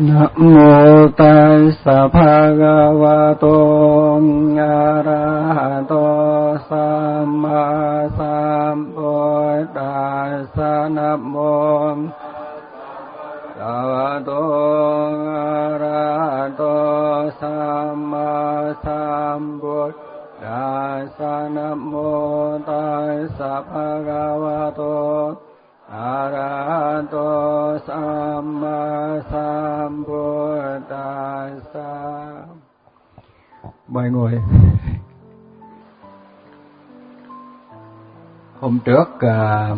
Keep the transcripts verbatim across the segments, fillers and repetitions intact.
นะโมตัสสะภะคะวะโตอะระหะโตสัมมาสัมพุทธัสสะนะโมอะระหะโตอะระหะโตสัมมาสัมพุทธัสสะนะโมตัสสะภะคะวะโตอะระหะโตสัมมาสัมพุทธัสสะ. Mời ngồi. Hôm trước uh,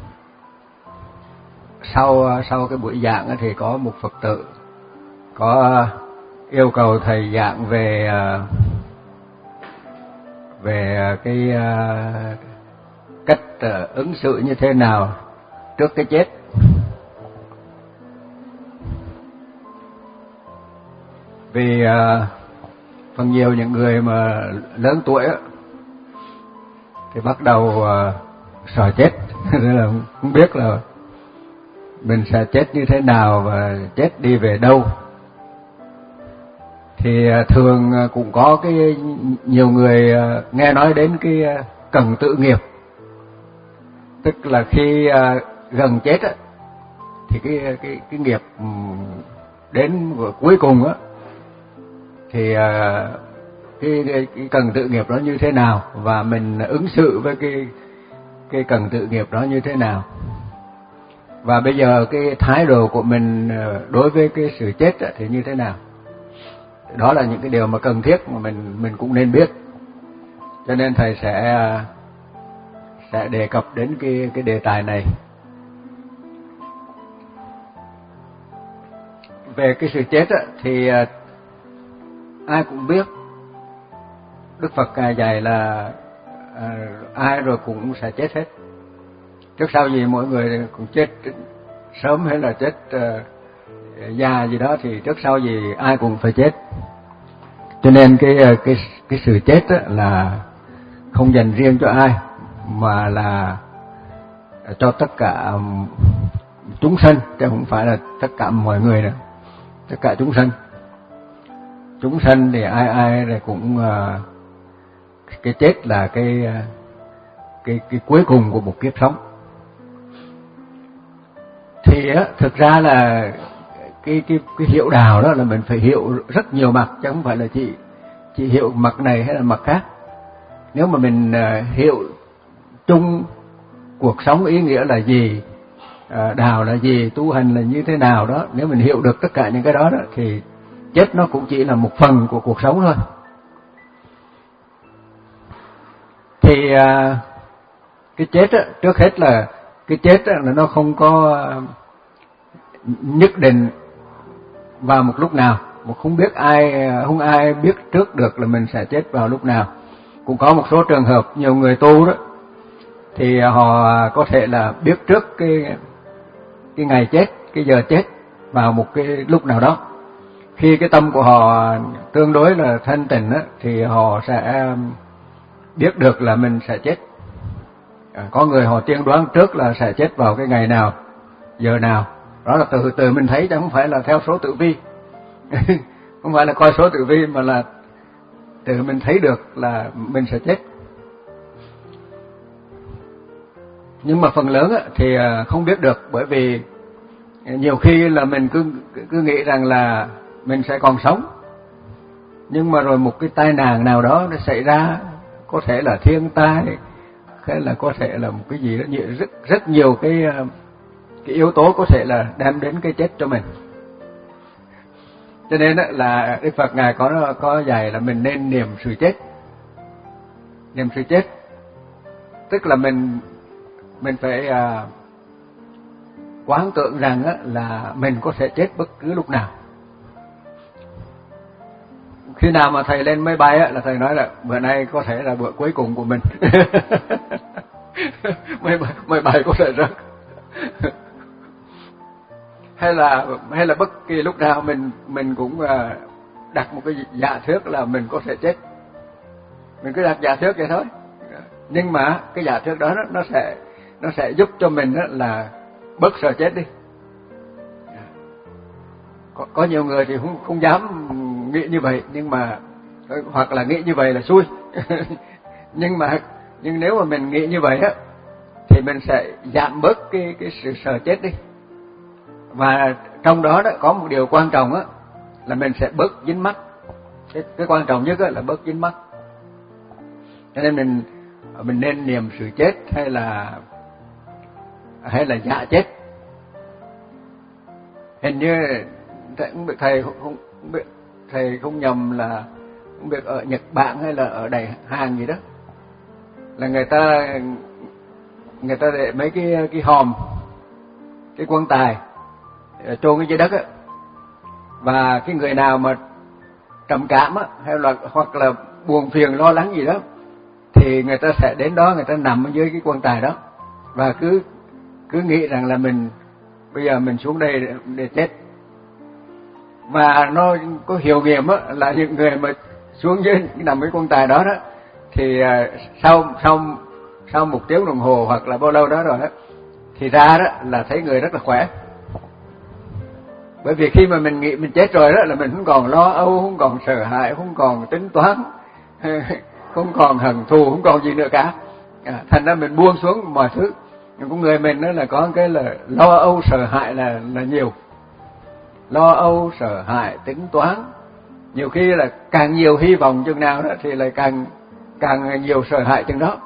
sau sau cái buổi giảng thì có một Phật tử có yêu cầu thầy giảng về uh, về cái uh, cách uh, ứng xử như thế nào trước cái chết. Vì uh, phần nhiều những người mà lớn tuổi á, thì bắt đầu uh, sợ chết, nên là không biết là mình sẽ chết như thế nào và chết đi về đâu. Thì uh, thường uh, cũng có cái nhiều người uh, nghe nói đến cái uh, cần tự nghiệp, tức là khi uh, gần chết á, thì cái cái cái nghiệp đến cuối cùng á, thì uh, cái, cái cái cần tự nghiệp đó như thế nào và mình ứng xử với cái cái cần tự nghiệp đó như thế nào. Và bây giờ cái thái độ của mình đối với cái sự chết á, thì như thế nào. Đó là những cái điều mà cần thiết mà mình mình cũng nên biết. Cho nên thầy sẽ sẽ đề cập đến cái cái đề tài này. Về cái sự chết á, thì ai cũng biết, Đức Phật Ngài dạy là à, ai rồi cũng sẽ chết hết. Trước sau gì mỗi người cũng chết sớm hay là chết uh, già gì đó, thì trước sau gì ai cũng phải chết. Cho nên cái cái cái sự chết á, là không dành riêng cho ai, mà là cho tất cả chúng sanh, chứ không phải là tất cả mọi người nữa, tất cả chúng sanh. Chúng sanh thì ai ai cũng uh, cái chết là cái cái cái cuối cùng của một kiếp sống. Thì á, thực ra là cái cái cái hiểu đạo đó là mình phải hiểu rất nhiều mặt, chứ không phải là chỉ chỉ hiểu mặt này hay là mặt khác. Nếu mà mình uh, hiểu chung cuộc sống ý nghĩa là gì, uh, đạo là gì, tu hành là như thế nào đó, nếu mình hiểu được tất cả những cái đó đó, thì chết nó cũng chỉ là một phần của cuộc sống thôi. Thì uh, cái chết á, trước hết là cái chết á, là nó không có uh, nhất định vào một lúc nào, mà không biết ai không ai biết trước được là mình sẽ chết vào lúc nào. Cũng có một số trường hợp nhiều người tu đó, thì họ có thể là biết trước cái cái ngày chết, cái giờ chết vào một cái lúc nào đó. Khi cái tâm của họ tương đối là thanh tịnh á, thì họ sẽ biết được là mình sẽ chết. À, có người họ tiên đoán trước là sẽ chết vào cái ngày nào, giờ nào. Đó là từ từ mình thấy, chứ không phải là theo số tử vi. Không phải là coi số tử vi, mà là từ mình thấy được là mình sẽ chết. Nhưng mà phần lớn á, thì không biết được, bởi vì nhiều khi là mình cứ cứ nghĩ rằng là mình sẽ còn sống, nhưng mà rồi một cái tai nạn nào đó nó xảy ra, có thể là thiên tai, hay là có thể là một cái gì đó, rất rất nhiều cái cái yếu tố có thể là đem đến cái chết cho mình. Cho nên là Đức Phật Ngài có có dạy là mình nên niệm sự chết. Niệm sự chết tức là mình mình phải à, quán tưởng rằng á, là mình có thể chết bất cứ lúc nào. Khi nào mà thầy lên máy bay á, là thầy nói là bữa nay có thể là bữa cuối cùng của mình. máy bay máy bay có thể rớt. hay là hay là bất kỳ lúc nào mình mình cũng đặt một cái giả thuyết là mình có thể chết. Mình cứ đặt giả thuyết vậy thôi. Nhưng mà cái giả thuyết đó nó sẽ nó sẽ giúp cho mình là bớt sợ chết đi. có, có nhiều người thì không không dám nghĩ như vậy, nhưng mà hoặc là nghĩ như vậy là xui. nhưng mà nhưng nếu mà mình nghĩ như vậy á thì mình sẽ giảm bớt cái cái sự sợ chết đi. Và trong đó đó có một điều quan trọng á là mình sẽ bớt dính mắc. Cái, cái quan trọng nhất á là bớt dính mắc. Cho nên mình mình nên niệm sự chết hay là hay là dạ chết. Hình như không biết thầy không, không biết thầy không nhầm là không biết ở Nhật Bản hay là ở Đài Hàn gì đó, là người ta người ta để mấy cái cái hòm, cái quan tài chôn ở dưới đất á, và cái người nào mà trầm cảm á hay là hoặc là buồn phiền lo lắng gì đó thì người ta sẽ đến đó, người ta nằm ở dưới cái quan tài đó và cứ cứ nghĩ rằng là mình bây giờ mình xuống đây để, để chết. Và nó có hiệu nghiệm á là những người mà xuống dưới nằm cái quan tài đó đó thì sau sau sau một tiếng đồng hồ hoặc là bao lâu đó rồi đó thì ra đó là thấy người rất là khỏe. Bởi vì khi mà mình nghĩ mình chết rồi đó là mình không còn lo âu, không còn sợ hãi, không còn tính toán, không còn hận thù, không còn gì nữa cả. À, thành ra mình buông xuống mọi thứ. Nhưng con người mình đó là có cái là lo âu sợ hãi là là nhiều. Lo âu sợ hãi, tính toán. Nhiều khi là càng nhiều hy vọng chừng nào đó thì lại càng càng nhiều sợ hãi chừng đó.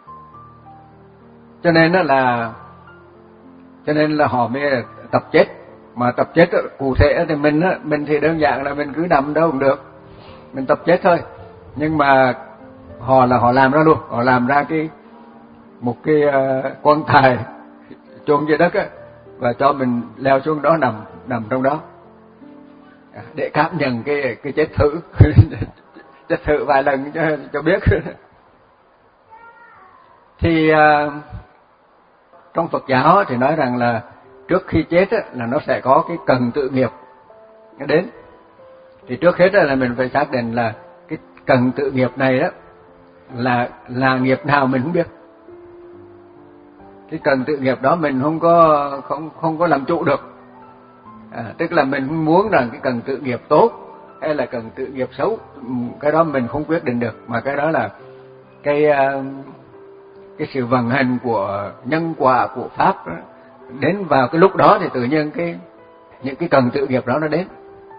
Cho nên đó là cho nên là họ mới tập chết. Mà tập chết đó, cụ thể thì mình á, mình thì đơn giản là mình cứ nằm đâu cũng được, mình tập chết thôi. Nhưng mà họ là họ làm ra luôn, họ làm ra cái một cái uh, quan tài chôn dưới đất á, và cho mình leo xuống đó nằm nằm trong đó để cảm nhận cái cái chết thử, chết thử vài lần cho cho biết. Thì uh, trong Phật giáo thì nói rằng là trước khi chết á, là nó sẽ có cái cần tự nghiệp nó đến. Thì trước hết là mình phải xác định là cái cần tự nghiệp này đó là là nghiệp nào mình không biết. Cái cần tự nghiệp đó mình không có không không có làm chủ được. À, tức là mình muốn rằng cái cần tự nghiệp tốt hay là cần tự nghiệp xấu, cái đó mình không quyết định được, mà cái đó là cái cái sự vận hành của nhân quả của pháp đó. Đến vào cái lúc đó thì tự nhiên cái những cái cần tự nghiệp đó nó đến,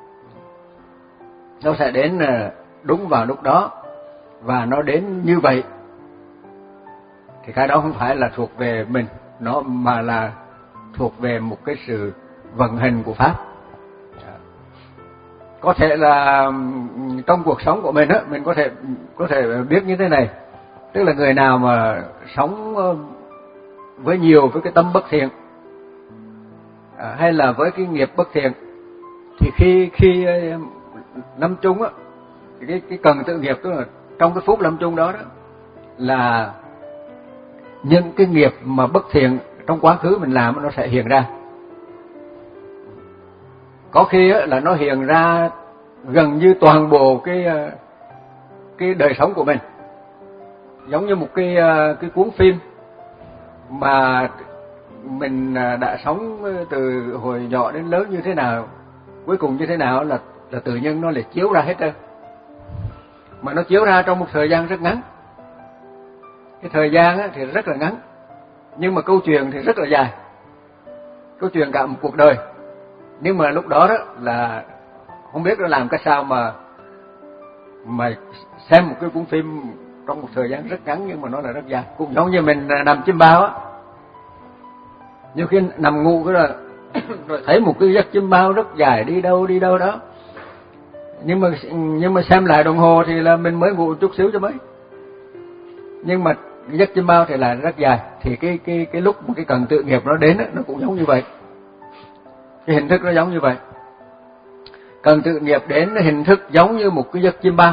nó sẽ đến đúng vào lúc đó và nó đến như vậy. Thì cái đó không phải là thuộc về mình, nó mà là thuộc về một cái sự vận hành của pháp. Có thể là trong cuộc sống của mình á, mình có thể có thể biết như thế này, tức là người nào mà sống với nhiều với cái tâm bất thiện à, hay là với cái nghiệp bất thiện, thì khi khi lâm chung á, cái cái cần tự nghiệp, tức là trong cái phút lâm chung đó đó là những cái nghiệp mà bất thiện trong quá khứ mình làm nó sẽ hiện ra. Có khi á, là nó hiện ra gần như toàn bộ cái cái đời sống của mình, giống như một cái cái cuốn phim mà mình đã sống từ hồi nhỏ đến lớn như thế nào, cuối cùng như thế nào là là tự nhiên nó lại chiếu ra hết trơn. Mà nó chiếu ra trong một thời gian rất ngắn. Cái thời gian á, thì rất là ngắn, nhưng mà câu chuyện thì rất là dài. Câu chuyện cả một cuộc đời. Nhưng mà lúc đó đó là không biết nó làm cái sao mà mà xem một cái cuốn phim trong một thời gian rất ngắn nhưng mà nó là rất dài. Cũng giống như mình nằm chim bao á, nhiều khi nằm ngủ cái là rồi thấy một cái giấc chim bao rất dài, đi đâu đi đâu đó, nhưng mà nhưng mà xem lại đồng hồ thì là mình mới ngủ chút xíu cho mấy. Nhưng mà cái giấc chim bao thì là rất dài. Thì cái cái cái lúc một cái cần tự nghiệp nó đến đó, nó cũng giống như vậy. Cái hình thức nó giống như vậy. Cần tự nghiệp đến hình thức giống như một cái giấc chim bao.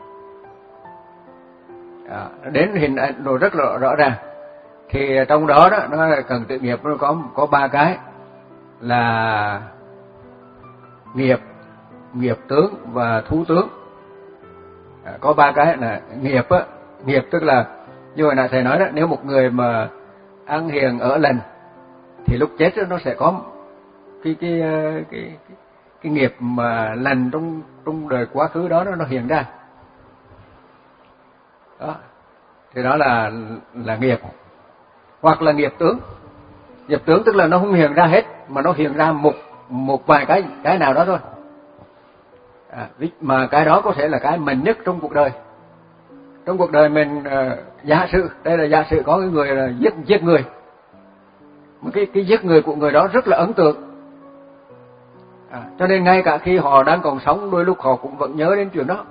À, đến hình ảnh rồi rất là rõ ràng. Thì trong đó đó nó cần tự nghiệp nó có có ba cái là nghiệp, nghiệp tướng và thú tướng. À, có ba cái là nghiệp á, nghiệp tức là như hồi nãy thầy nói đó, nếu một người mà ăn hiền ở lành thì lúc chết đó, nó sẽ có cái cái cái cái, cái nghiệp mà lành trong trong đời quá khứ đó nó, nó hiện ra. Đó. Thì đó là là nghiệp. Hoặc là nghiệp tướng. Nghiệp tướng tức là nó không hiện ra hết, mà nó hiện ra một một vài cái cái nào đó thôi. À, mà cái đó có thể là cái mạnh nhất trong cuộc đời. Trong cuộc đời mình, uh, giả sử đây là giả sử có cái người là giết giết người, cái cái giết người của người đó rất là ấn tượng. À, cho nên ngay cả khi họ đang còn sống, đôi lúc họ cũng vẫn nhớ đến chuyện đó.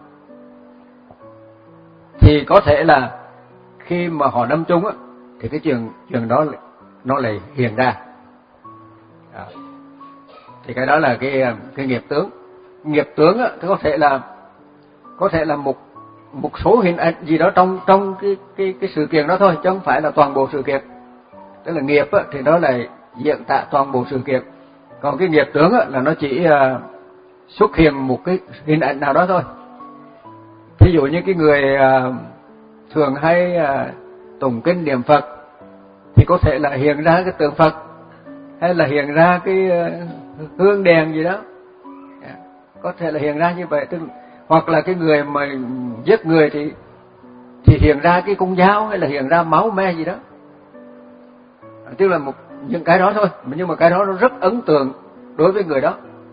Thì có thể là khi mà họ đâm chung á, thì cái chuyện chuyện đó nó lại hiện ra. À, thì cái đó là cái cái nghiệp tướng. Nghiệp tướng á, thì có thể là có thể là một một số hình ảnh gì đó trong trong cái cái cái sự kiện đó thôi, chứ không phải là toàn bộ sự kiện. Tức là nghiệp á, thì nó là diễn tả toàn bộ sự kiện. Còn cái nghiệp tướng á, là nó chỉ uh, xuất hiện một cái hình ảnh nào đó thôi. Ví dụ như cái người uh, thường hay uh, tụng kinh niệm Phật thì có thể là hiện ra cái tượng Phật, hay là hiện ra cái uh, hương đèn gì đó, yeah. Có thể là hiện ra như vậy. Tức, hoặc là cái người mà giết người thì thì hiện ra cái con dao, hay là hiện ra máu me gì đó. Tức là một những cái đó thôi, nhưng mà cái đó nó rất ấn tượng đối với người đó.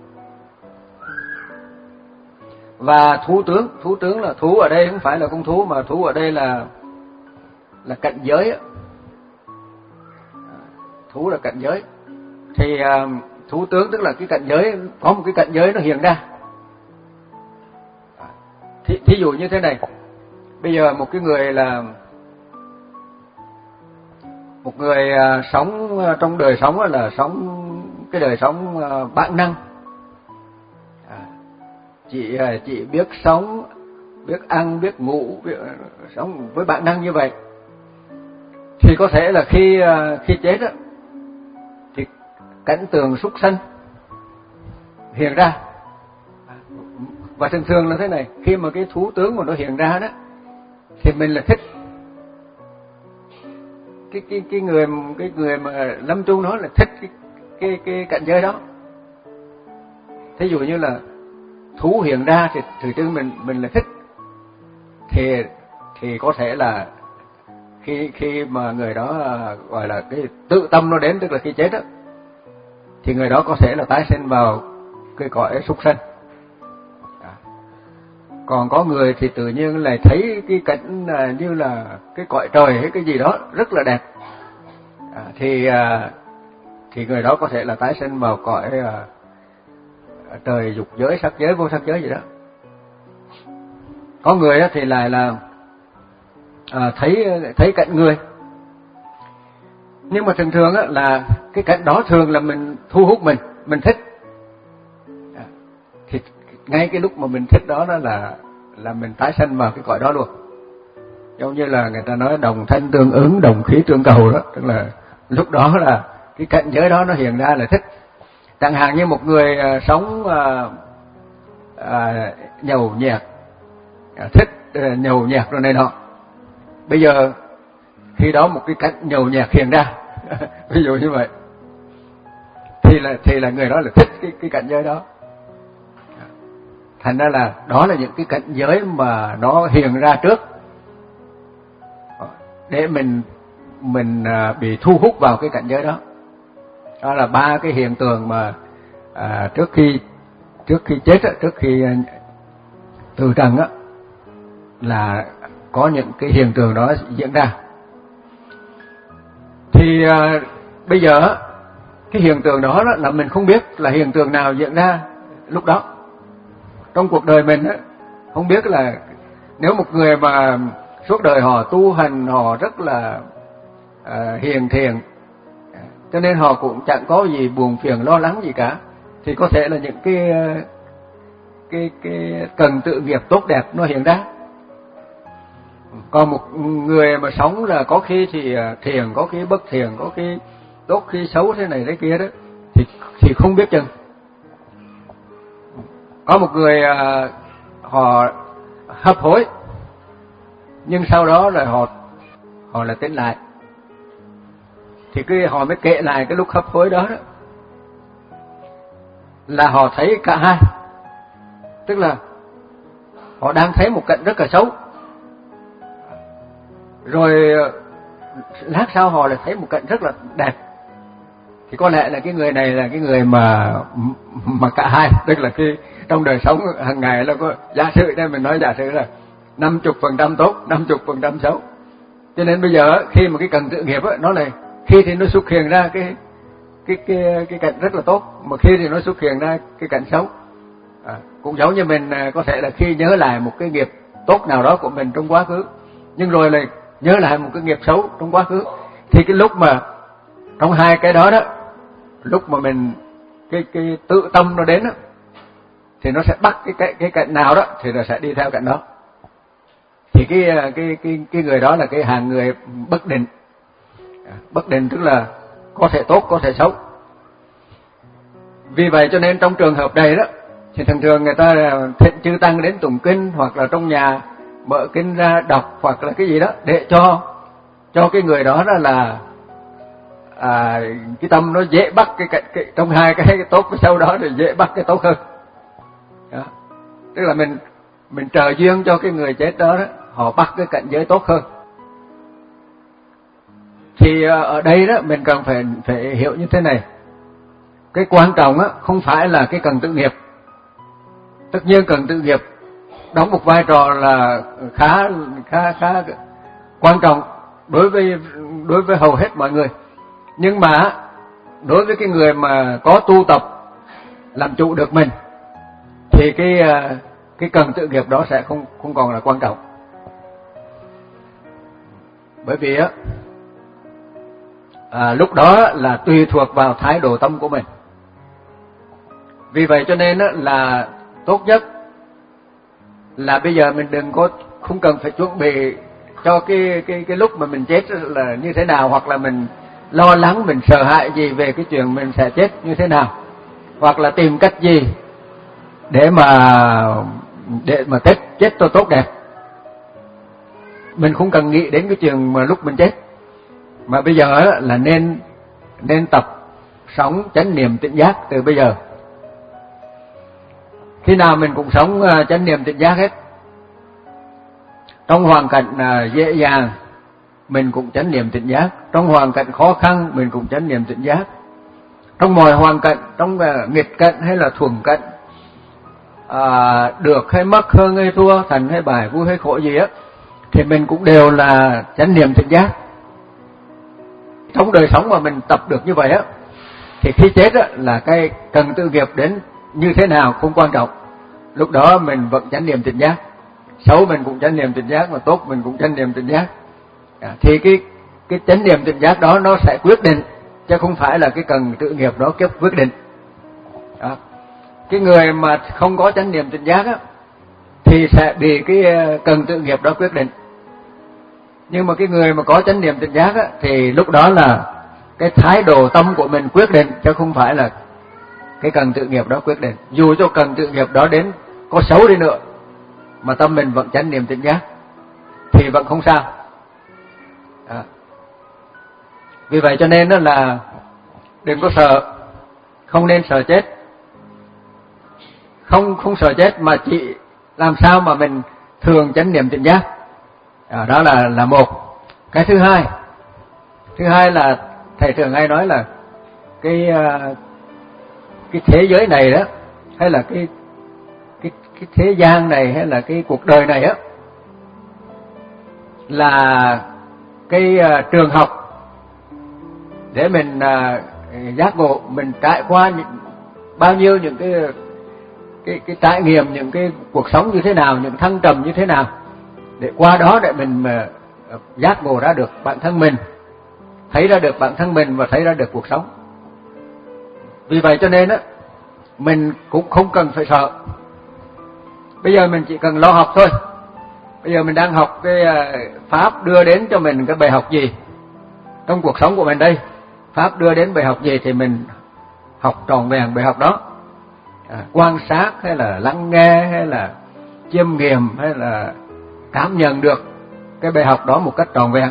Và thú tướng, thú tướng là thú ở đây không phải là con thú, mà thú ở đây là là cảnh giới. Thú là cảnh giới. Thì uh, thú tướng tức là cái cảnh giới, có một cái cảnh giới nó hiện ra. Thí, thí dụ như thế này, bây giờ một cái người là một người uh, sống uh, trong đời sống là sống cái đời sống uh, bản năng, à, chỉ uh, chỉ biết sống, biết ăn, biết ngủ, biết, uh, sống với bản năng như vậy, thì có thể là khi uh, khi chết á, thì cảnh tượng súc sanh hiện ra. Và thường thường là thế này, khi mà cái thú tướng mà nó hiện ra đó, thì mình là thích cái cái cái người cái người mà lâm chung đó là thích cái cái cái cảnh giới đó. Thí dụ như là thú hiện ra thì từ từ mình mình là thích, thì thì có thể là khi khi mà người đó gọi là cái tự tâm nó đến, tức là khi chết đó, thì người đó có thể là tái sinh vào cái cõi súc sanh. Còn có người thì tự nhiên lại thấy cái cảnh như là cái cõi trời hay cái gì đó rất là đẹp, à, thì à, thì người đó có thể là tái sinh vào cõi à, trời dục giới, sắc giới, vô sắc giới gì đó. Có người thì lại là à, thấy thấy cảnh người, nhưng mà thường thường là cái cảnh đó thường là mình thu hút mình, mình thích. À, thì ngay cái lúc mà mình thích đó đó là là mình tái sanh vào cái cõi đó luôn. Giống như là người ta nói đồng thanh tương ứng, đồng khí tương cầu đó, tức là lúc đó là cái cảnh giới đó nó hiện ra là thích. Chẳng hạn như một người uh, sống uh, uh, nhậu nhẹt, uh, thích uh, nhậu nhẹt rồi này nọ. Bây giờ khi đó một cái cảnh nhậu nhẹt hiện ra, ví dụ như vậy, thì là thì là người đó là thích cái cái cảnh giới đó. Thành ra là đó là những cái cảnh giới mà nó hiện ra trước để mình mình bị thu hút vào cái cảnh giới đó. Đó là ba cái hiện tượng mà à, trước khi trước khi chết á, trước khi từ trần á, là có những cái hiện tượng đó diễn ra. Thì à, bây giờ cái hiện tượng đó, đó là mình không biết là hiện tượng nào diễn ra lúc đó trong cuộc đời mình á. Không biết là nếu một người mà suốt đời họ tu hành, họ rất là à, hiền thiện, cho nên họ cũng chẳng có gì buồn phiền lo lắng gì cả, thì có thể là những cái cái cái cần tự nghiệp tốt đẹp nó hiện ra. Còn một người mà sống là có khi thì thiền, có khi bất thiền, có khi tốt khi xấu thế này thế kia đó, thì thì không biết chừng. Có một người à, họ hấp hối, nhưng sau đó là họ họ là tỉnh lại, thì cái họ mới kể lại cái lúc hấp hối đó đó. là họ thấy cả hai. Tức là họ đang thấy một cảnh rất là xấu, rồi lát sau họ lại thấy một cảnh rất là đẹp. Thì có lẽ là cái người này là cái người mà mà cả hai, tức là cái trong đời sống hàng ngày là có giả sử đây mình nói giả sử là năm mươi phần trăm tốt, năm mươi phần trăm xấu. Cho nên bây giờ khi mà cái cần tự nghiệp á, nó này khi thì nó xuất hiện ra cái cái cái cái cảnh rất là tốt, mà khi thì nó xuất hiện ra cái cảnh xấu. À, cũng giống như mình có thể là khi nhớ lại một cái nghiệp tốt nào đó của mình trong quá khứ, nhưng rồi lại nhớ lại một cái nghiệp xấu trong quá khứ, thì cái lúc mà trong hai cái đó đó, lúc mà mình cái cái tự tâm nó đến đó, thì nó sẽ bắt cái cái cái cảnh nào đó thì nó sẽ đi theo cảnh đó. Thì cái cái cái cái người đó là cái hàng người bất định. Bất định tức là có thể tốt có thể xấu. Vì vậy cho nên trong trường hợp này đó thì thường thường người ta thịnh chư tăng đến tụng kinh, hoặc là trong nhà mở kinh ra đọc, hoặc là cái gì đó để cho cho cái người đó đó là à, cái tâm nó dễ bắt cái, cái, cái trong hai cái, cái tốt cái xấu đó thì dễ bắt cái tốt hơn. Đó. Tức là mình mình trợ duyên cho cái người chết đó, đó họ bắt cái cảnh giới tốt hơn. Thì ở đây đó mình cần phải phải hiểu như thế này. Cái quan trọng á không phải là cái cần tự nghiệp. Tất nhiên cần tự nghiệp đóng một vai trò là khá khá khá quan trọng đối với đối với hầu hết mọi người. Nhưng mà đối với cái người mà có tu tập làm chủ được mình thì cái cái cần tự nghiệp đó sẽ không không còn là quan trọng. Bởi vì á à, lúc đó là tùy thuộc vào thái độ tâm của mình. Vì vậy cho nên á là tốt nhất là bây giờ mình đừng có không cần phải chuẩn bị cho cái cái cái lúc mà mình chết là như thế nào, hoặc là mình lo lắng, mình sợ hãi gì về cái chuyện mình sẽ chết như thế nào, hoặc là tìm cách gì để mà để mà chết chết cho tốt đẹp. Mình không cần nghĩ đến cái chuyện mà lúc mình chết, mà bây giờ là nên nên tập sống chánh niệm tỉnh giác từ bây giờ. Khi nào mình cũng sống chánh niệm tỉnh giác hết. Trong hoàn cảnh dễ dàng mình cũng chánh niệm tỉnh giác, trong hoàn cảnh khó khăn mình cũng chánh niệm tỉnh giác. Trong mọi hoàn cảnh, trong nghịch cảnh hay là thuận cảnh, à, được hay mất, hơn hay thua, thành hay bại, vui hay khổ gì á, thì mình cũng đều là chánh niệm tỉnh giác. Trong đời sống mà mình tập được như vậy á, thì khi chết á là cái cần tự nghiệp đến như thế nào không quan trọng. Lúc đó mình vẫn chánh niệm tỉnh giác. Xấu mình cũng chánh niệm tỉnh giác, mà tốt mình cũng chánh niệm tỉnh giác. À, thì cái cái chánh niệm tỉnh giác đó nó sẽ quyết định, chứ không phải là cái cần tự nghiệp đó kết quyết định. Đó. Cái người mà không có chánh niệm tỉnh giác á thì sẽ bị cái cần tự nghiệp đó quyết định. Nhưng mà cái người mà có chánh niệm tỉnh giác á thì lúc đó là cái thái độ tâm của mình quyết định, chứ không phải là cái cần tự nghiệp đó quyết định. Dù cho cần tự nghiệp đó đến có xấu đi nữa mà tâm mình vẫn chánh niệm tỉnh giác thì vẫn không sao. À. Vì vậy cho nên đó là đừng có sợ, không nên sợ chết. Không không sợ chết mà chỉ làm sao mà mình thường chánh niệm tỉnh giác. À, đó là là một. Cái thứ hai, thứ hai là thầy thường hay nói là cái cái thế giới này đó, hay là cái cái cái thế gian này, hay là cái cuộc đời này á, là cái uh, trường học để mình uh, giác ngộ, mình trải qua những, bao nhiêu những cái cái cái trải nghiệm, những cái cuộc sống như thế nào, những thăng trầm như thế nào, để qua đó để mình uh, giác ngộ ra được bản thân mình, thấy ra được bản thân mình và thấy ra được cuộc sống. Vì vậy cho nên á, mình cũng không cần phải sợ. Bây giờ mình chỉ cần lo học thôi. Bây giờ mình đang học cái Pháp đưa đến cho mình cái bài học gì trong cuộc sống của mình đây, Pháp đưa đến bài học gì thì mình học trọn vẹn bài học đó. À, quan sát hay là lắng nghe hay là chiêm nghiệm hay là cảm nhận được cái bài học đó một cách trọn vẹn.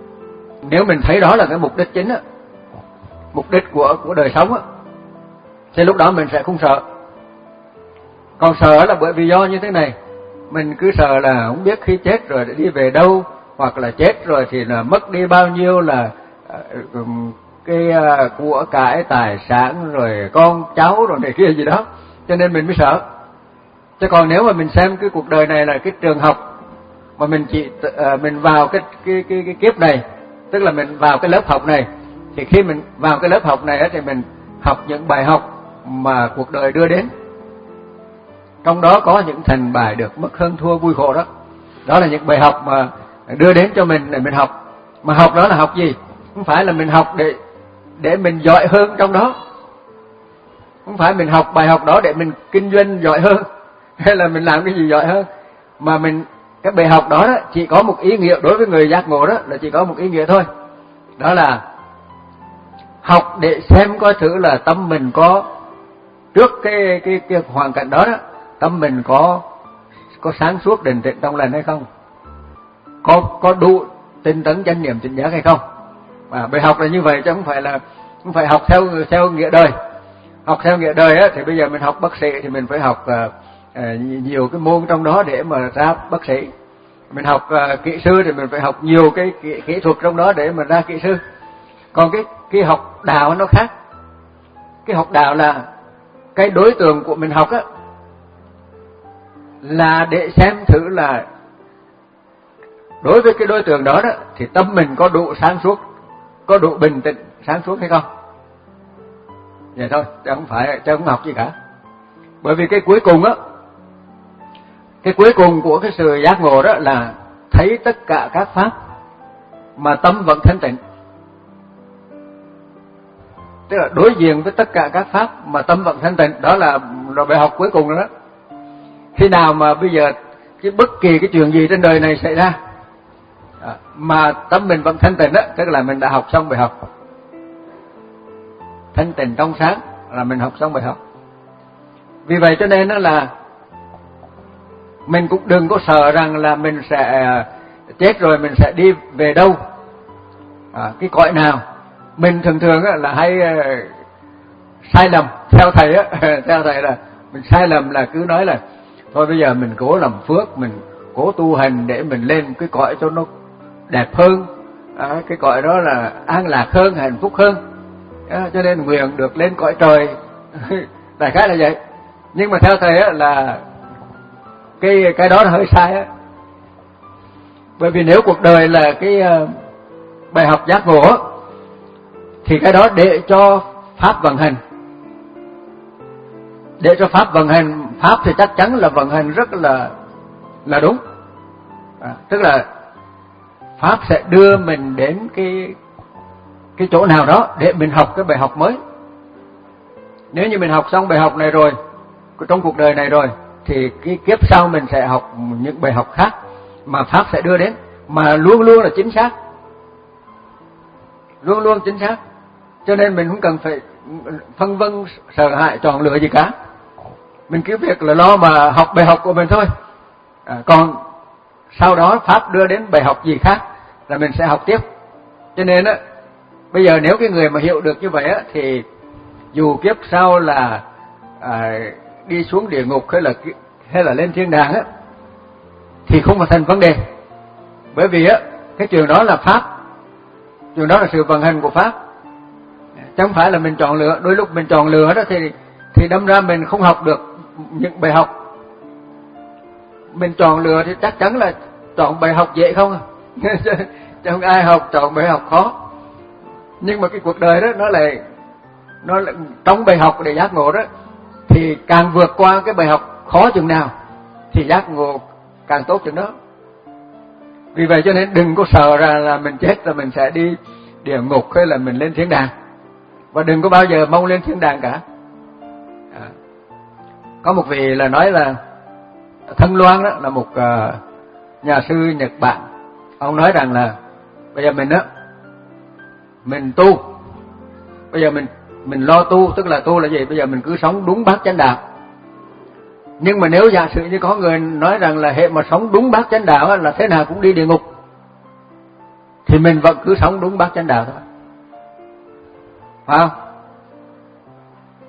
Nếu mình thấy đó là cái mục đích chính á, mục đích của của đời sống á, thì lúc đó mình sẽ không sợ. Còn sợ là bởi vì do như thế này, mình cứ sợ là không biết khi chết rồi đi về đâu, hoặc là chết rồi thì là mất đi bao nhiêu là cái của cải tài sản rồi con cháu rồi này kia gì đó, cho nên mình mới sợ. Chứ còn nếu mà mình xem cái cuộc đời này là cái trường học mà mình chỉ mình vào cái cái cái, cái kiếp này, tức là mình vào cái lớp học này, thì khi mình vào cái lớp học này thì mình học những bài học mà cuộc đời đưa đến. Trong đó có những thành bài được, mất hơn thua, vui khổ đó. Đó là những bài học mà đưa đến cho mình để mình học. Mà học đó là học gì? Không phải là mình học để để mình giỏi hơn trong đó. Không phải mình học bài học đó để mình kinh doanh giỏi hơn hay là mình làm cái gì giỏi hơn, mà mình cái bài học đó, đó chỉ có một ý nghĩa đối với người giác ngộ, đó là chỉ có một ý nghĩa thôi. Đó là học để xem coi thử là tâm mình có, trước cái cái cái hoàn cảnh đó đó, tâm mình có có sáng suốt định tĩnh trong lành hay không, có có đủ tinh tấn chánh niệm tỉnh giác hay không. Và bài học là như vậy, chứ không phải là không phải học theo theo nghĩa đời. Học theo nghĩa đời á thì bây giờ mình học bác sĩ thì mình phải học uh, uh, nhiều cái môn trong đó để mà ra bác sĩ. Mình học uh, kỹ sư thì mình phải học nhiều cái kỹ, kỹ thuật trong đó để mà ra kỹ sư. Còn cái cái học đạo nó khác. Cái học đạo là cái đối tượng của mình học á là để xem thử là đối với cái đối tượng đó đó thì tâm mình có đủ sáng suốt, có đủ bình tĩnh sáng suốt hay không. Vậy thôi, chứ không phải chứ không học gì cả. Bởi vì cái cuối cùng á, cái cuối cùng của cái sự giác ngộ đó là thấy tất cả các pháp mà tâm vẫn thanh tịnh. Tức là đối diện với tất cả các pháp mà tâm vẫn thanh tịnh, đó là, là bài học cuối cùng đó. Khi nào mà bây giờ cái bất kỳ cái chuyện gì trên đời này xảy ra mà tâm mình vẫn thanh tịnh đó, tức là mình đã học xong bài học. Thanh tịnh trong sáng là mình học xong bài học. Vì vậy cho nên đó là mình cũng đừng có sợ rằng là mình sẽ chết rồi mình sẽ đi về đâu, à, cái cõi nào. Mình thường thường là hay sai lầm theo thầy á, theo thầy là mình sai lầm là cứ nói là thôi bây giờ mình cố làm phước, mình cố tu hành để mình lên cái cõi cho nó đẹp hơn, à, cái cõi đó là an lạc hơn, hạnh phúc hơn, à, cho nên nguyện được lên cõi trời. Đại khái là vậy. Nhưng mà theo thầy á là cái cái đó là hơi sai á. Bởi vì nếu cuộc đời là cái uh, bài học giác ngộ á, thì cái đó để cho pháp vận hành. Để cho pháp vận hành, pháp thì chắc chắn là vận hành rất là là đúng. À, tức là pháp sẽ đưa mình đến cái cái chỗ nào đó để mình học cái bài học mới. Nếu như mình học xong bài học này rồi, trong cuộc đời này rồi, thì cái kiếp sau mình sẽ học những bài học khác mà pháp sẽ đưa đến, mà luôn luôn là chính xác, luôn luôn chính xác. Cho nên mình không cần phải phân vân sợ hãi chọn lựa gì cả. Mình cứ việc là lo mà học bài học của mình thôi. À, còn sau đó pháp đưa đến bài học gì khác là mình sẽ học tiếp. Cho nên á, bây giờ nếu cái người mà hiểu được như vậy á, thì dù kiếp sau là à, đi xuống địa ngục hay là hay là lên thiên đàng á, thì không có thành vấn đề. Bởi vì á, cái chuyện đó là pháp, chuyện đó là sự vận hành của pháp, chứ không phải là mình chọn lựa. Đôi lúc mình chọn lựa đó thì thì đâm ra mình không học được những bài học. Mình chọn lựa thì chắc chắn là chọn bài học dễ không à? Chứ không ai học chọn bài học khó. Nhưng mà cái cuộc đời đó nó lại nó lại, trong bài học để giác ngộ đó, thì càng vượt qua cái bài học khó chừng nào thì giác ngộ càng tốt chừng đó. Vì vậy cho nên đừng có sợ ra là mình chết rồi mình sẽ đi địa ngục hay là mình lên thiên đàng, và đừng có bao giờ mong lên thiên đàng cả. À, có một vị là nói là Thân Loan đó là một uh, nhà sư Nhật Bản. Ông nói rằng là bây giờ mình á, mình tu, bây giờ mình mình lo tu, tức là tu là gì? Bây giờ mình cứ sống đúng bát chánh đạo. Nhưng mà nếu giả sử như có người nói rằng là hệ mà sống đúng bát chánh đạo là thế nào cũng đi địa ngục, thì mình vẫn cứ sống đúng bát chánh đạo thôi, phải không?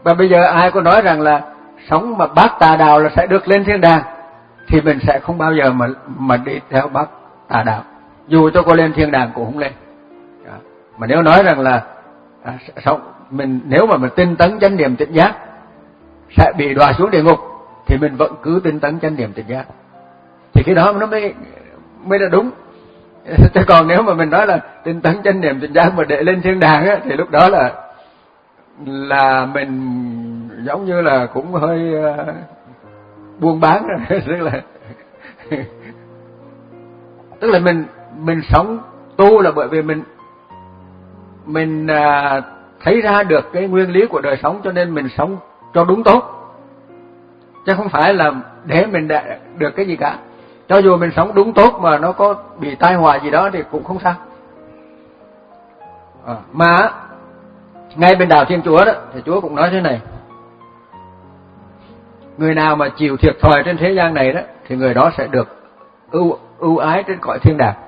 Và bây giờ ai có nói rằng là sống mà bác tà đạo là sẽ được lên thiên đàng, thì mình sẽ không bao giờ mà mà đi theo bác tà đạo, dù cho có lên thiên đàng cũng không lên. Đó. Mà nếu nói rằng là à, sống mình nếu mà mình tinh tấn chánh niệm tỉnh giác sẽ bị đọa xuống địa ngục, thì mình vẫn cứ tinh tấn chánh niệm tỉnh giác, thì cái đó nó mới mới là đúng. Chứ còn nếu mà mình nói là tinh tấn chánh niệm tỉnh giác mà để lên thiên đàng á, thì lúc đó là là mình giống như là cũng hơi uh, buôn bán rồi. tức là tức là mình mình sống tu là bởi vì mình mình uh, thấy ra được cái nguyên lý của đời sống, cho nên mình sống cho đúng tốt, chứ không phải là để mình đạt được cái gì cả. Cho dù mình sống đúng tốt mà nó có bị tai họa gì đó thì cũng không sao. À, mà ngay bên đạo Thiên Chúa đó thì Chúa cũng nói thế này: người nào mà chịu thiệt thòi trên thế gian này đó thì người đó sẽ được ưu ưu ái trên cõi thiên đàng.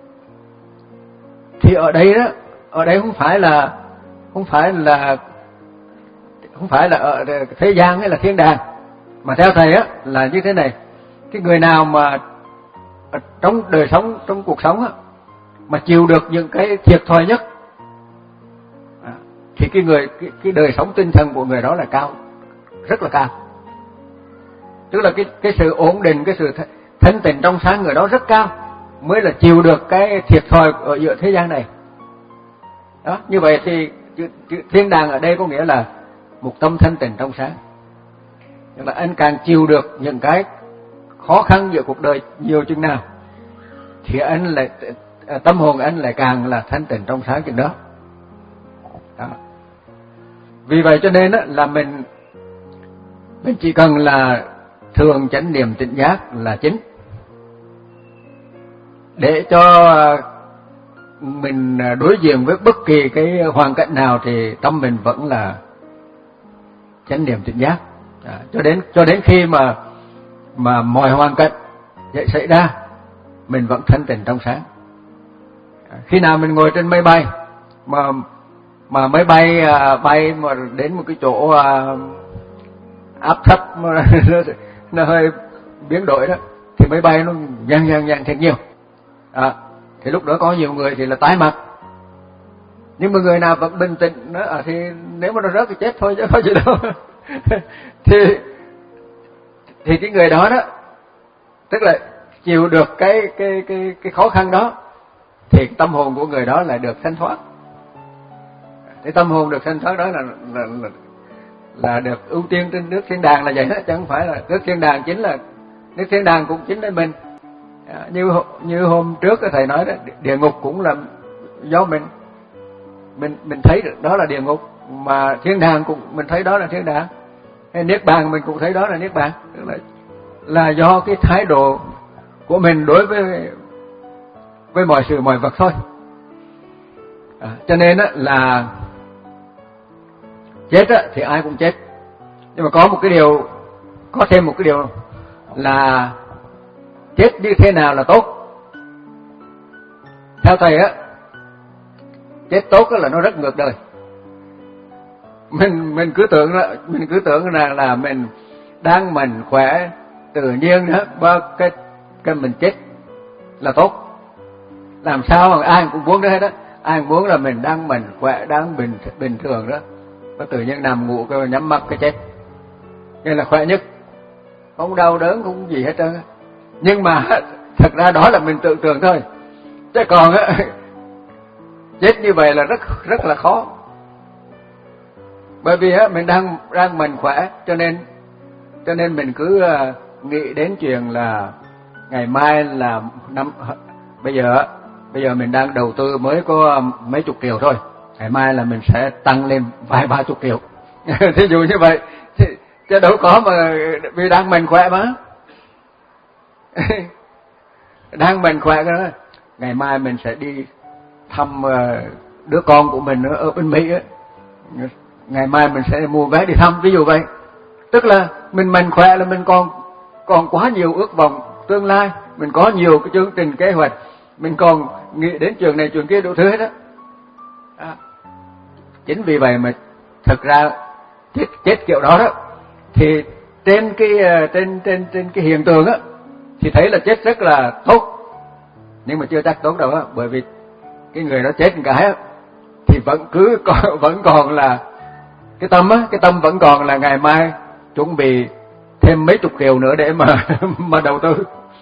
Thì ở đây đó, ở đây không phải là không phải là không phải là ở thế gian hay là thiên đàng, mà theo thầy á là như thế này: cái người nào mà trong đời sống, trong cuộc sống á, mà chịu được những cái thiệt thòi nhất à, thì cái người cái, cái đời sống tinh thần của người đó là cao, rất là cao. Tức là cái cái sự ổn định, cái sự thanh tịnh trong sáng người đó rất cao, mới là chịu được cái thiệt thòi ở giữa thế gian này. Đó, như vậy thì thiên đàng ở đây có nghĩa là một tâm thanh tịnh trong sáng. Tức là anh càng chịu được những cái khó khăn giữa cuộc đời nhiều chừng nào thì anh lại tâm hồn anh lại càng là thanh tịnh trong sáng chừng đó. Đó. Vì vậy cho nên á, là mình mình chỉ cần là thường chánh niệm tỉnh giác là chính, để cho mình đối diện với bất kỳ cái hoàn cảnh nào thì tâm mình vẫn là chánh niệm tỉnh giác. À, cho đến cho đến khi mà mà mọi hoàn cảnh vậy xảy ra mình vẫn thanh tịnh trong sáng. À, khi nào mình ngồi trên máy bay mà mà máy bay à, bay mà đến một cái chỗ à, áp thấp mà nó, nó hơi biến đổi đó, thì máy bay nó giăng giăng giăng thật nhiều. À, thì lúc đó có nhiều người thì là tái mặt, nhưng mà người nào vẫn bình tĩnh đó, à, thì nếu mà nó rớt thì chết thôi chứ có gì đâu. thì thì cái người đó đó, tức là chịu được cái cái cái cái khó khăn đó, thì tâm hồn của người đó lại được thanh thoát. Cái tâm hồn được thanh thoát đó là là là, là được ưu tiên trên nước thiên đàng là vậy đó, chứ không phải là nước thiên đàng chính là nước thiên đàng cũng chính là mình. À, như như hôm trước thầy nói đó, địa ngục cũng là do mình mình mình thấy được đó là địa ngục, mà thiên đàng cũng mình thấy đó là thiên đàng, hay niết bàn mình cũng thấy đó là niết bàn, tức là là do cái thái độ của mình đối với với mọi sự mọi vật thôi. À, cho nên á, là chết á, thì ai cũng chết, nhưng mà có một cái điều, có thêm một cái điều là chết như thế nào là tốt. Theo thầy á, chết tốt là nó rất ngược đời. Mình mình cứ tưởng là mình cứ tưởng rằng là, là mình đang mạnh khỏe tự nhiên đó, ba cái cái mình chết là tốt. Làm sao mà ai cũng muốn đó hết đó, ai cũng muốn là mình đang mạnh khỏe, đang bình bình thường đó, và tự nhiên nằm ngủ cái nhắm mắt cái chết, đây là khỏe nhất, không đau đớn không gì hết trơn. Nhưng mà thật ra đó là mình tưởng tượng thôi, chứ còn á, chết như vậy là rất rất là khó. Bởi vì á, mình đang đang mạnh khỏe, cho nên cho nên mình cứ uh, nghĩ đến chuyện là ngày mai là năm bây giờ bây giờ mình đang đầu tư mới có mấy chục triệu thôi, ngày mai là mình sẽ tăng lên vài ba chục triệu. Thí dụ như vậy thì chứ đâu có mà, vì đang mạnh khỏe mà. Đang mạnh khỏe đó, ngày mai mình sẽ đi thăm uh, đứa con của mình ở bên Mỹ á, ngày mai mình sẽ mua vé đi thăm, ví dụ vậy. Tức là mình mạnh khỏe là mình còn còn quá nhiều ước vọng tương lai, mình có nhiều cái chương trình kế hoạch, mình còn nghĩ đến chuyện này chuyện kia đủ thứ hết á. À, chính vì vậy mà thực ra chết chết kiểu đó đó, thì trên cái trên trên trên cái hiện tượng á thì thấy là chết rất là tốt, nhưng mà chưa chắc tốt đâu á, bởi vì cái người đó chết một cái á thì vẫn cứ còn, vẫn còn là cái tâm á, cái tâm vẫn còn là ngày mai chuẩn bị thêm mấy chục triệu nữa để mà mà đầu tư,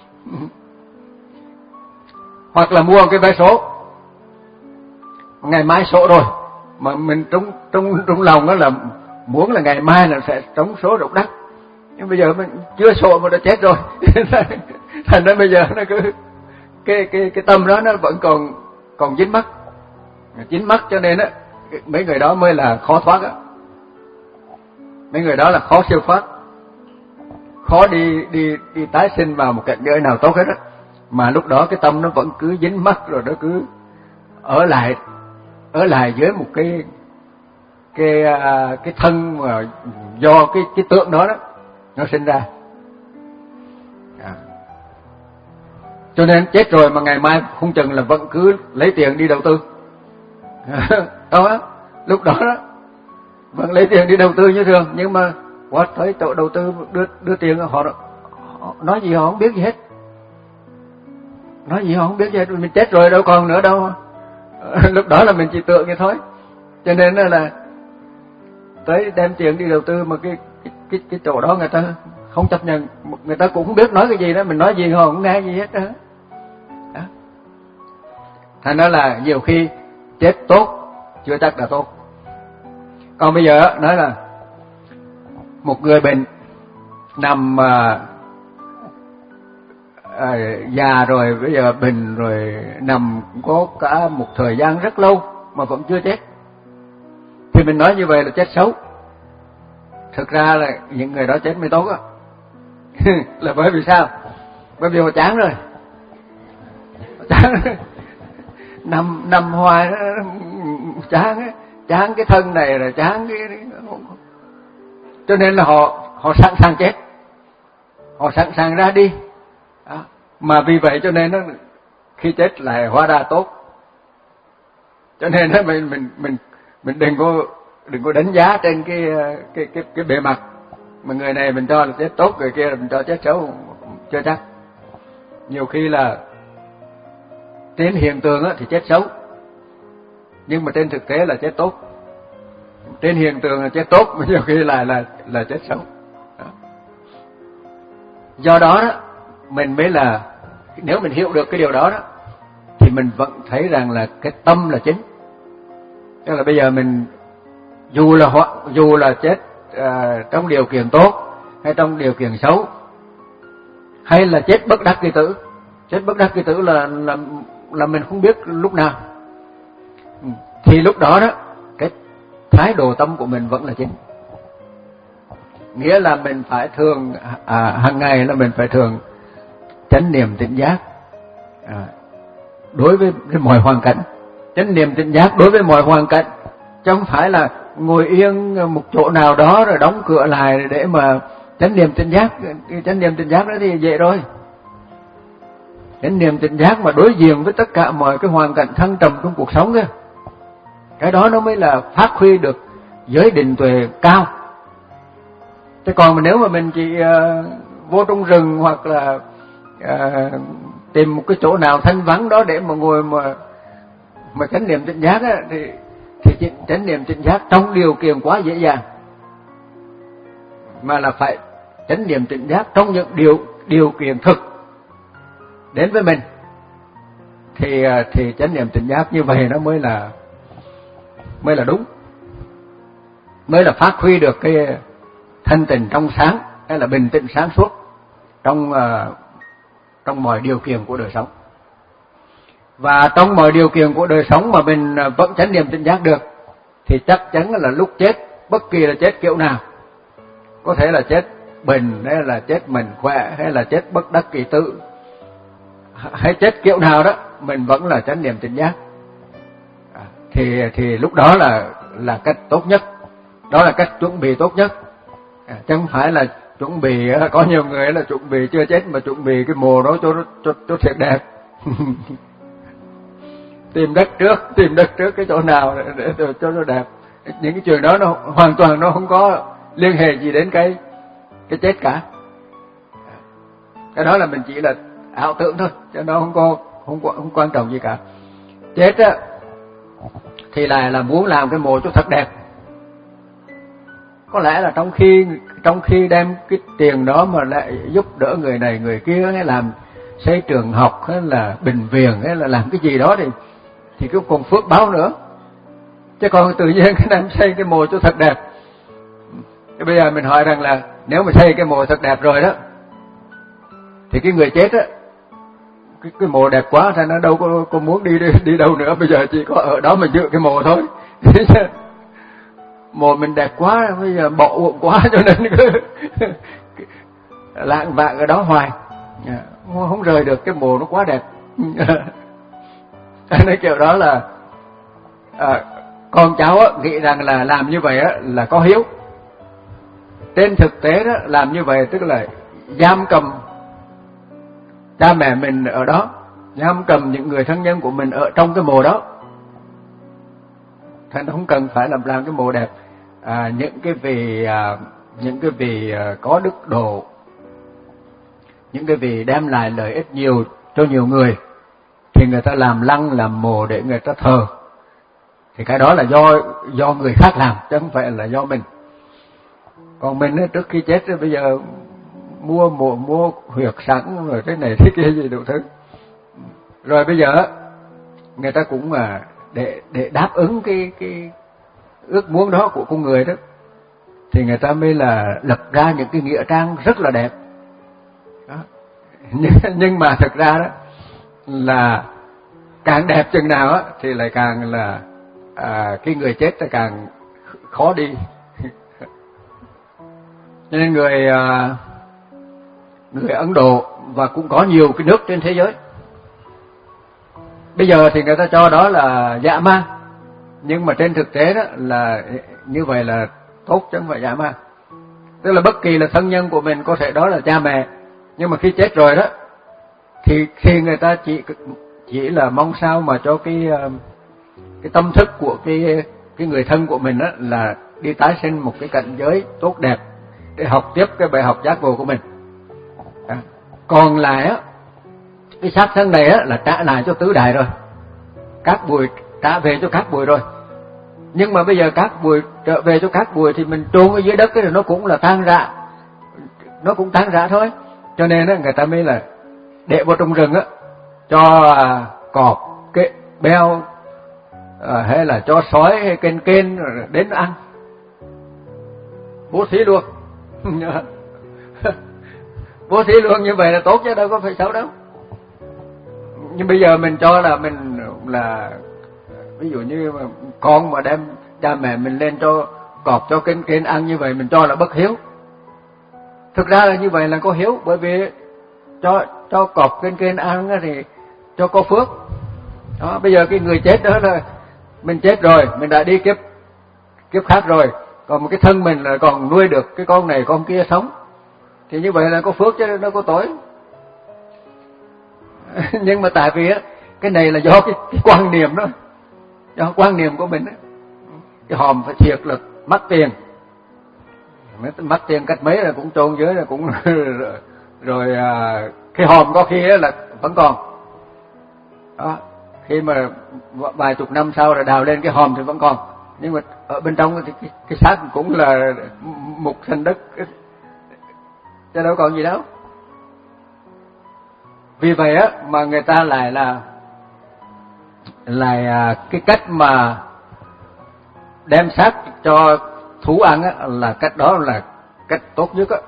hoặc là mua cái vé số, ngày mai số rồi mà mình trong trong trong lòng đó là muốn là ngày mai là sẽ trúng số độc đắc, nhưng bây giờ mình chưa số mà đã chết rồi. Thành ra bây giờ nó cứ cái cái cái tâm đó nó vẫn còn còn dính mắc, dính mắc, cho nên á mấy người đó mới là khó thoát á, mấy người đó là khó siêu thoát, khó đi đi đi tái sinh vào một cảnh giới nào tốt hết á, mà lúc đó cái tâm nó vẫn cứ dính mắc, rồi nó cứ ở lại ở lại dưới một cái cái cái thân mà do cái cái tượng đó đó nó sinh ra. À. Cho nên chết rồi mà ngày mai không chừng là vẫn cứ lấy tiền đi đầu tư. Đó, lúc đó đó vẫn lấy tiền đi đầu tư như thường, nhưng mà quá tới chỗ đầu tư đưa đưa tiền họ, họ nói gì họ không biết gì hết. Nói gì họ không biết gì hết, mình chết rồi đâu còn nữa đâu. Lúc đó là mình chỉ tưởng như thôi. Cho nên là tới đem tiền đi đầu tư mà cái cái cái, cái chỗ đó người ta không chấp nhận, người ta cũng không biết nói cái gì đó, mình nói gì họ không nghe gì hết đó. Đó. Thành ra là nhiều khi chết tốt chưa chắc là tốt. Còn bây giờ nói là một người bệnh nằm à, à, già rồi, bây giờ bệnh rồi nằm có cả một thời gian rất lâu mà vẫn chưa chết, thì mình nói như vậy là chết xấu. Thực ra là những người đó chết mới tốt á. Là bởi vì sao? Bởi vì họ chán rồi, họ chán rồi. nằm nằm hoài chán chán cái thân này rồi chán cái, cho nên là họ họ sẵn sàng chết, họ sẵn sàng ra đi. Đó. Mà vì vậy cho nên nó khi chết lại hóa ra tốt. Cho nên đó mình mình mình mình đừng có đừng có đánh giá trên cái cái cái cái bề mặt, mà người này mình cho là chết tốt, người kia là mình cho chết xấu, chưa chắc. Nhiều khi là trên hiện tượng thì chết xấu, nhưng mà trên thực tế là chết tốt. Trên hiện tượng là chết tốt, mà nhiều khi lại là là chết xấu. Đó. Do đó, đó mình mới là, nếu mình hiểu được cái điều đó đó thì mình vẫn thấy rằng là cái tâm là chính. Tức là bây giờ mình dù là dù là chết à, trong điều kiện tốt hay trong điều kiện xấu, hay là chết bất đắc kỳ tử. Chết bất đắc kỳ tử là là là mình không biết lúc nào. Thì lúc đó đó cái thái độ tâm của mình vẫn là chính. Nghĩa là mình phải thường à, hàng ngày là mình phải thường chánh niệm tỉnh giác à, đối với mọi hoàn cảnh. Chánh niệm tỉnh giác đối với mọi hoàn cảnh, chứ không phải là ngồi yên một chỗ nào đó rồi đóng cửa lại để mà chánh niệm tỉnh giác. Chánh niệm tỉnh giác đó thì dễ rồi. Chánh niệm tỉnh giác mà đối diện với tất cả mọi cái hoàn cảnh thăng trầm trong cuộc sống kia, cái đó nó mới là phát huy được giới định tuệ cao. Thế còn mà nếu mà mình chỉ uh, vô trong rừng hoặc là uh, tìm một cái chỗ nào thanh vắng đó để mà ngồi mà mà chánh niệm tỉnh giác á, thì thì chánh niệm tỉnh giác trong điều kiện quá dễ dàng, mà là phải chánh niệm tỉnh giác trong những điều điều kiện thực đến với mình, thì thì chánh niệm tỉnh giác như vậy nó mới là mới là đúng, mới là phát huy được cái thanh tịnh trong sáng, hay là bình tĩnh sáng suốt trong uh, trong mọi điều kiện của đời sống. Và trong mọi điều kiện của đời sống mà mình vẫn chánh niệm tỉnh giác được thì chắc chắn là lúc chết, bất kỳ là chết kiểu nào, có thể là chết bệnh, hay là chết mình khỏe, hay là chết bất đắc kỳ tử, hay chết kiểu nào đó, mình vẫn là chánh niệm tỉnh giác. À, thì thì lúc đó là là cách tốt nhất, đó là cách chuẩn bị tốt nhất. À, chứ không phải là chuẩn bị, có nhiều người là chuẩn bị chưa chết mà chuẩn bị cái mồ đó cho cho cho thiệt đẹp. Tìm đất trước, tìm đất trước cái chỗ nào để, để, để cho nó đẹp. những cái chuyện đó nó hoàn toàn nó không có liên hệ gì đến cái cái chết cả. Cái đó là mình chỉ là ảo tưởng thôi, cho nó không có không có không quan trọng gì cả. Chết á thì lại là muốn làm cái mộ cho thật đẹp. Có lẽ là trong khi trong khi đem cái tiền đó mà lại giúp đỡ người này người kia, hay làm xây trường học, hay là bệnh viện, hay là làm cái gì đó thì thì cũng còn phước báo nữa. Chứ còn tự nhiên cái nam xây cái mộ cho thật đẹp. Thì bây giờ mình hỏi rằng là nếu mà xây cái mộ thật đẹp rồi đó, thì cái người chết á, cái, cái mộ đẹp quá thì nó đâu có, có muốn đi, đi đi đâu nữa, bây giờ chỉ có ở đó mà giữ cái mộ thôi. Mộ mình đẹp quá, bây giờ bỏ uổng quá, cho nên cứ lạng vạng ở đó hoài, không, không rời được, cái mộ nó quá đẹp. Nên kiểu đó là à, con cháu á, nghĩ rằng là làm như vậy á, là có hiếu. Trên thực tế đó, làm như vậy tức là giam cầm cha mẹ mình ở đó, giam cầm những người thân nhân của mình ở trong cái mộ đó. Thành không cần phải làm làm cái mộ đẹp. À, những cái vị à, những cái vị à, có đức độ, những cái vị đem lại lợi ích nhiều cho nhiều người, thì người ta làm lăng làm mộ để người ta thờ. Thì cái đó là do do người khác làm, chứ không phải là do mình. Còn mình trước khi chết bây giờ mua mộ mua huyệt sẵn rồi cái này thế kia gì đủ thứ. Rồi bây giờ người ta cũng mà để để đáp ứng cái cái ước muốn đó của con người đó, thì người ta mới là lập ra những cái nghĩa trang rất là đẹp đó. Nhưng, nhưng mà thực ra đó là càng đẹp chừng nào á thì lại càng là à, cái người chết là càng khó đi. Nên người à, người Ấn Độ và cũng có nhiều cái nước trên thế giới bây giờ thì người ta cho đó là dã man, nhưng mà trên thực tế đó là như vậy là tốt chứ không phải dã man. Tức là bất kỳ là thân nhân của mình, có thể đó là cha mẹ, nhưng mà khi chết rồi đó thì thì người ta chỉ chỉ là mong sao mà cho cái cái tâm thức của cái cái người thân của mình đó là đi tái sinh một cái cảnh giới tốt đẹp để học tiếp cái bài học giác ngộ của mình. À, còn lại á, cái xác thân này á là trả lại cho tứ đại rồi, các bụi trả về cho các bụi rồi. Nhưng mà bây giờ các bụi trở về cho các bụi thì mình chôn ở dưới đất cái rồi nó cũng là tan rã, nó cũng tan rã thôi. Cho nên á người ta mới là để vào trong rừng á, cho à, cọp, cái beo à, hay là cho sói hay kên kên đến ăn, bố thí luôn. Bố thí luôn, như vậy là tốt chứ đâu có phải xấu đâu. Nhưng bây giờ mình cho là mình là ví dụ như mà con mà đem cha mẹ mình lên cho cọp cho kên kên ăn, như vậy mình cho là bất hiếu. Thực ra là như vậy là có hiếu, bởi vì cho cho cọp kên kên ăn thì cho có phước. Đó, bây giờ cái người chết đó là mình chết rồi, mình đã đi kiếp kiếp khác rồi, còn một cái thân mình là còn nuôi được cái con này con kia sống, thì như vậy là có phước chứ nó có tội. Nhưng mà tại vì á cái này là do cái, cái quan niệm đó, do quan niệm của mình đó. Cái hòm phải thiệt là mất tiền, mất tiền cách mấy là cũng chôn dưới là cũng rồi, rồi à, cái hòm có khi là vẫn còn đó, khi mà vài chục năm sau rồi đào lên cái hòm thì vẫn còn, nhưng mà ở bên trong thì cái, cái xác cũng là mục thành đất chứ đâu còn gì đâu. Vì vậy á mà người ta lại là lại à, cái cách mà đem xác cho thú ăn á, là cách đó là cách tốt nhất á.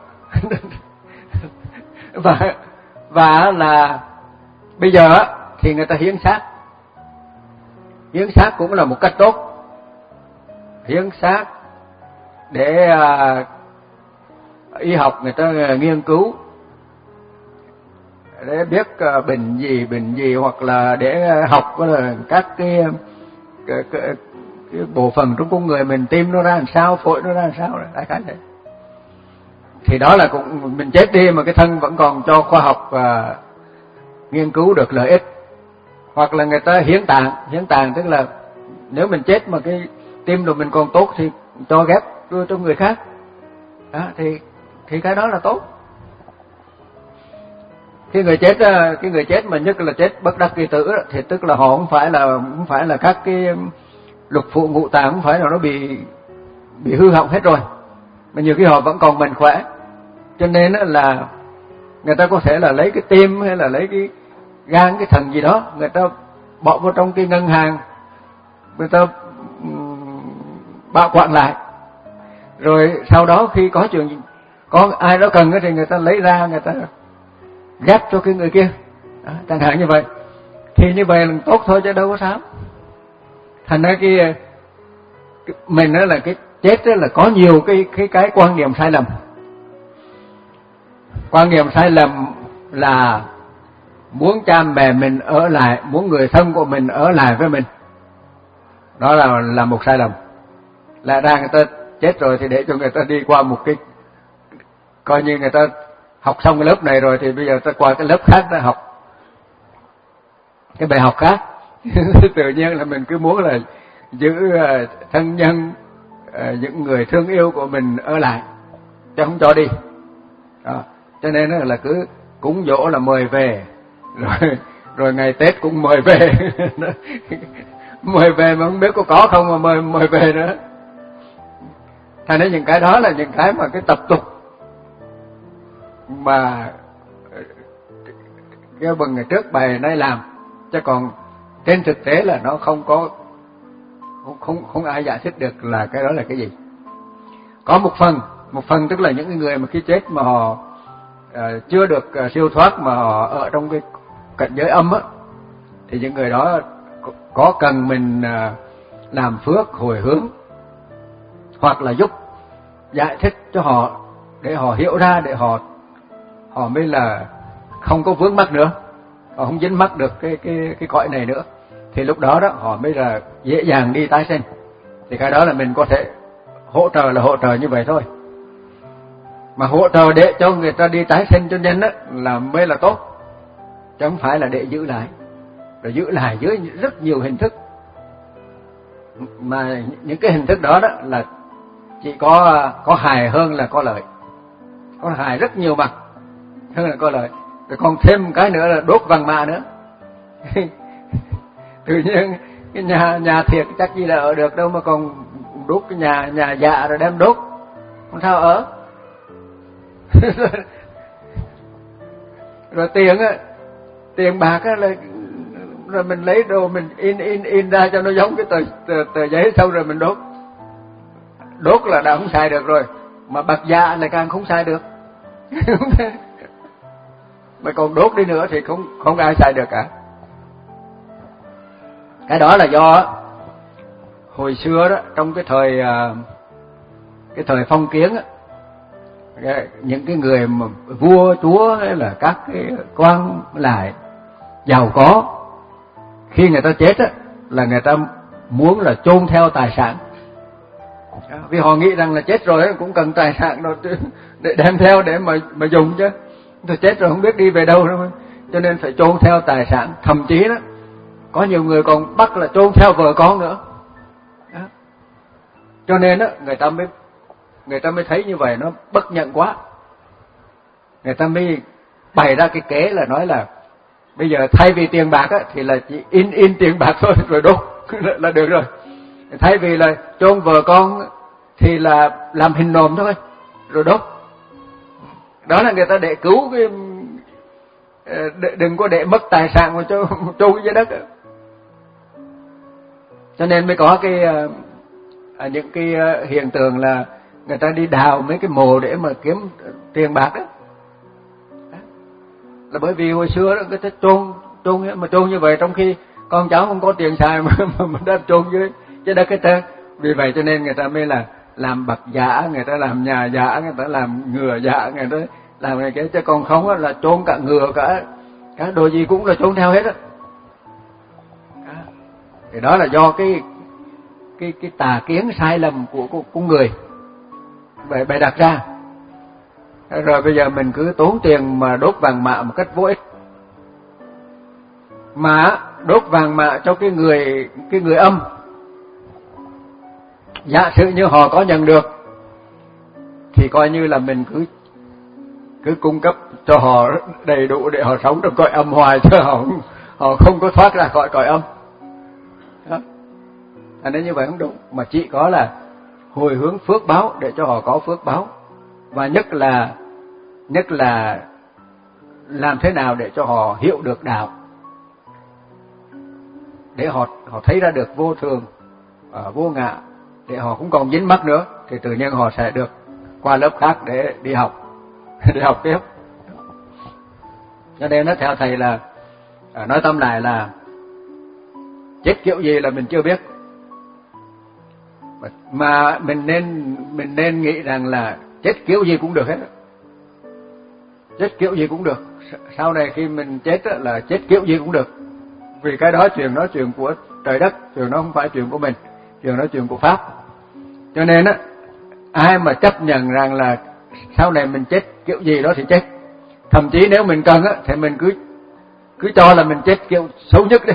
và và là bây giờ á thì người ta hiến xác, hiến xác cũng là một cách tốt, hiến xác để à, y học người ta nghiên cứu để biết uh, bệnh gì bệnh gì, hoặc là để học là các cái, cái, cái, cái bộ phận trong con người mình, tim nó ra làm sao, phổi nó ra làm sao, đại khái vậy. Thì đó là cũng mình chết đi mà cái thân vẫn còn cho khoa học uh, nghiên cứu được lợi ích. Hoặc là người ta hiến tạng, hiến tạng tức là nếu mình chết mà cái tim rồi mình còn tốt thì cho ghép đưa cho người khác. Đó, thì thì cái đó là tốt. Cái người chết cái người chết mà nhất là chết bất đắc kỳ tử thì tức là họ không phải là không phải là các cái lục phủ ngũ tạng không phải là nó bị bị hư hỏng hết rồi, mà nhiều khi họ vẫn còn mạnh khỏe, cho nên là người ta có thể là lấy cái tim hay là lấy cái gan cái thận gì đó, người ta bỏ vào trong cái ngân hàng, người ta bảo quản lại, rồi sau đó khi có chuyện có ai đó cần thì người ta lấy ra người ta ghép cho cái người kia. Đó, chẳng hạn như vậy, thì như vậy là tốt thôi chứ đâu có sao. Thành ra cái, cái mình đó là cái chết đó là có nhiều cái cái cái quan niệm sai lầm. Quan niệm sai lầm là muốn cha mẹ mình ở lại, muốn người thân của mình ở lại với mình, đó là là một sai lầm. Lẽ ra người ta chết rồi thì để cho người ta đi qua một cái, coi như người ta học xong cái lớp này rồi thì bây giờ ta qua cái lớp khác ta học cái bài học khác. Tự nhiên là mình cứ muốn là giữ thân nhân, những người thương yêu của mình ở lại chứ không cho đi. Đó, cho nên là cứ cúng dỗ là mời về, rồi rồi ngày Tết cũng mời về. Mời về mà không biết có có không mà mời mời về nữa. Thành ra những cái đó là những cái mà cái tập tục mà cái bần ngày trước bài nay làm, chứ còn trên thực tế là nó không có không không, không ai giải thích được là cái đó là cái gì. Có một phần một phần tức là những người mà khi chết mà họ uh, chưa được uh, siêu thoát mà họ ở trong cái cảnh giới âm á, thì những người đó có cần mình uh, làm phước hồi hướng hoặc là giúp giải thích cho họ để họ hiểu ra, để họ họ mới là không có vướng mắc nữa, họ không dính mắc được cái cái cái cõi này nữa, thì lúc đó đó họ mới là dễ dàng đi tái sinh. Thì cái đó là mình có thể hỗ trợ, là hỗ trợ như vậy thôi. Mà hỗ trợ để cho người ta đi tái sinh cho nhanh đó là mới là tốt, chứ không phải là để giữ lại, rồi giữ lại dưới rất nhiều hình thức, mà những cái hình thức đó đó là chỉ có có hại hơn là có lợi, có hại rất nhiều mặt hơn là có lợi. Rồi còn thêm cái nữa là đốt vàng mã nữa. Tự nhiên cái nhà nhà thiệt chắc gì là ở được đâu mà còn đốt cái nhà nhà dạ rồi đem đốt, không sao ở. Rồi tiền á, tiền bạc á là rồi mình lấy đồ mình in in in ra cho nó giống cái tờ tờ, tờ giấy, xong rồi mình đốt. Đốt là đã không xài được rồi, mà bạc dạ lại càng không xài được. Mà còn đốt đi nữa thì không không ai xài được cả. Cái đó là do hồi xưa đó, trong cái thời cái thời phong kiến á, những cái người mà vua chúa hay là các cái quan lại giàu có, khi người ta chết á là người ta muốn là chôn theo tài sản, vì họ nghĩ rằng là chết rồi cũng cần tài sản đó để đem theo để mà mà dùng chứ, tôi chết rồi không biết đi về đâu đâu, cho nên phải chôn theo tài sản. Thậm chí đó có nhiều người còn bắt là chôn theo vợ con nữa. Đó. Cho nên đó người ta mới người ta mới thấy như vậy nó bất nhận quá, người ta mới bày ra cái kế là nói là bây giờ thay vì tiền bạc á, thì là chỉ in in tiền bạc thôi rồi đốt là được rồi. Thay vì là chôn vợ con thì là làm hình nòm thôi rồi đốt. Đó là người ta để cứu cái, đừng có để mất tài sản mà cho chôn dưới đất. Cho nên mới có cái những cái hiện tượng là người ta đi đào mấy cái mồ để mà kiếm tiền bạc đó. Là bởi vì hồi xưa đó người ta chôn chôn mà chôn như vậy, trong khi con cháu không có tiền xài mà mà đem chôn dưới dưới đất cái trơn. Vì vậy cho nên người ta mới là làm bạc giả, người ta làm nhà giả, người ta làm ngựa giả, người ta làm này cái, chứ còn không là chôn cả ngựa cả cả đồ gì cũng là chôn theo hết á. Thì đó là do cái cái cái tà kiến sai lầm của của, của người bày bày đặt ra. Rồi bây giờ mình cứ tốn tiền mà đốt vàng mã một cách vô ích, mà đốt vàng mã cho cái người cái người âm giả sử như họ có nhận được thì coi như là mình cứ cứ cung cấp cho họ đầy đủ để họ sống trong cõi âm hoài, chứ họ họ không có thoát ra khỏi cõi âm. Đó. À, nên như vậy không đúng, mà chỉ có là hồi hướng phước báo để cho họ có phước báo, và nhất là nhất là làm thế nào để cho họ hiểu được đạo, để họ họ thấy ra được vô thường, uh, vô ngã, để họ không còn dính mắc nữa, thì tự nhiên họ sẽ được qua lớp khác để đi học để học tiếp. Cho nên nó theo thầy là uh, nói tóm lại là chết kiểu gì là mình chưa biết, mà mình nên mình nên nghĩ rằng là chết kiểu gì cũng được hết, chết kiểu gì cũng được. Sau này khi mình chết là chết kiểu gì cũng được, vì cái đó chuyện đó chuyện của trời đất, chuyện đó không phải chuyện của mình, chuyện đó chuyện của pháp. Cho nên á, ai mà chấp nhận rằng là sau này mình chết kiểu gì đó thì chết, thậm chí nếu mình cần á thì mình cứ cứ cho là mình chết kiểu xấu nhất đi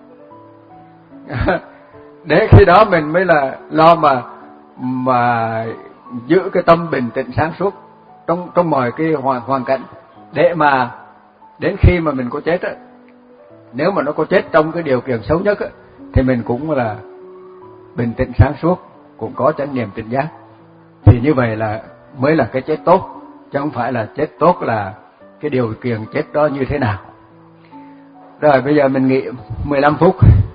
để khi đó mình mới là lo mà mà giữ cái tâm bình tĩnh sáng suốt trong trong mọi cái hoàn hoàn cảnh, để mà đến khi mà mình có chết á, nếu mà nó có chết trong cái điều kiện xấu nhất á, thì mình cũng là bình tĩnh sáng suốt, cũng có chánh niệm tỉnh giác, thì như vậy là mới là cái chết tốt, chứ không phải là chết tốt là cái điều kiện chết đó như thế nào. Rồi bây giờ mình nghỉ mười lăm phút.